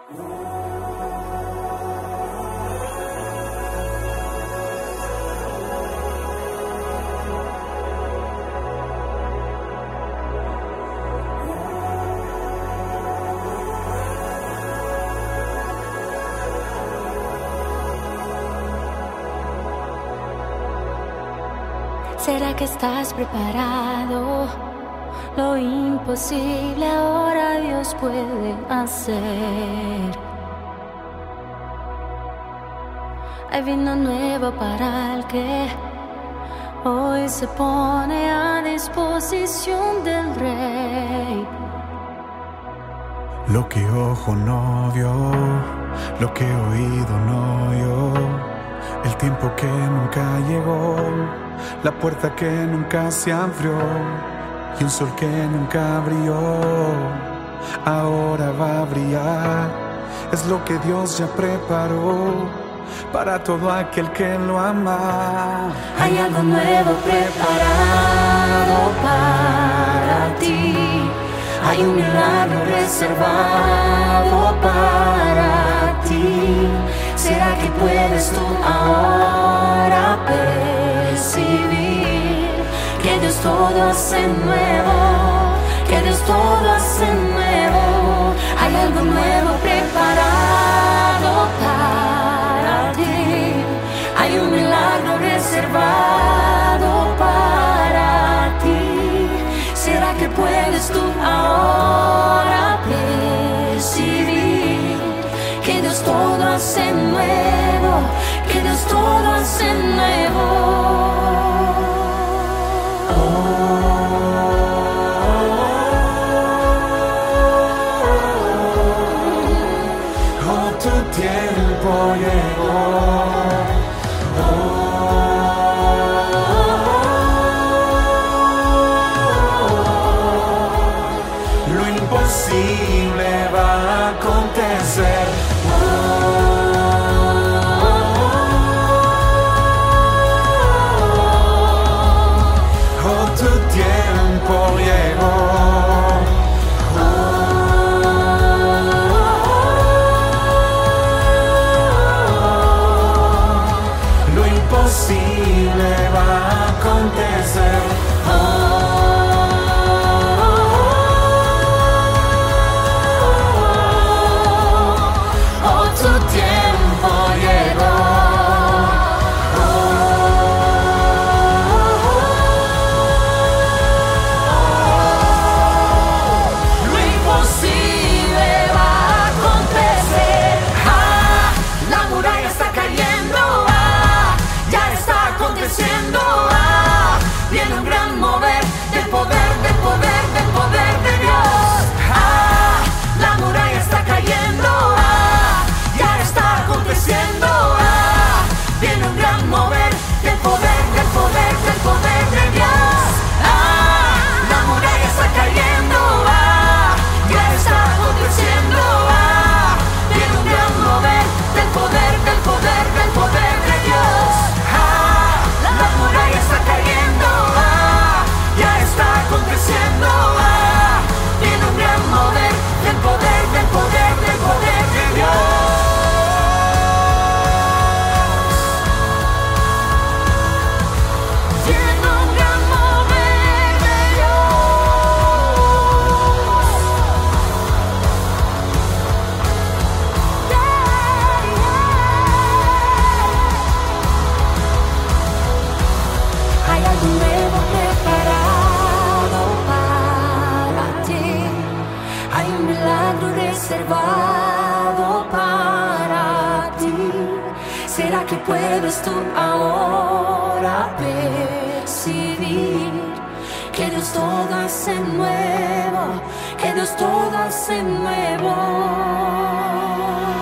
¿Será que estás preparado? Lo imposible ahora Dios puede hacer. Hay vino nuevo para el que hoy se pone a disposición del Rey. Lo que ojo no vio, lo que oído no oyó, el tiempo que nunca llegó, la puerta que nunca se abrió y un sol que nunca brilló, ahora va a brillar. Es lo que Dios ya preparó para todo aquel que lo ama. Hay algo nuevo preparado para ti. Hay un milagro reservado para ti. ¿Será que puedes tú ahora percibir que Dios todo hace nuevo? Que Dios todo hace nuevo. Hay algo nuevo preparado para ti. Hay un milagro reservado para ti. ¿Será que puedes tú ahora percibir que Dios todo hace nuevo? Que Dios todo hace nuevo. Tu tiempo llegó. Lo imposible va a acontecer. Tu tiempo llegó. Imposible va a acontecer. Tu tiempo llegó. Lo imposible va a acontecer. La muralla está cayendo. Aconteciendo, viene un gran mover del poder, del poder, del poder de Dios. La muralla está cayendo, ya está aconteciendo. Viene un gran mover del poder, del poder, del poder de Dios. La muralla está cayendo, ya está aconteciendo. Viene un gran mover del poder, del poder, del poder de Dios. La muralla está cayendo, ya está aconteciendo. Viene un gran mover del poder, del poder, del poder de Dios. Viene un gran mover de Hay algo nuevo preparado para ti. Hay un milagro reservado para ti. ¿Será que puedes tú ahora percibir que Dios todo hace nuevo? Que Dios todo hace nuevo.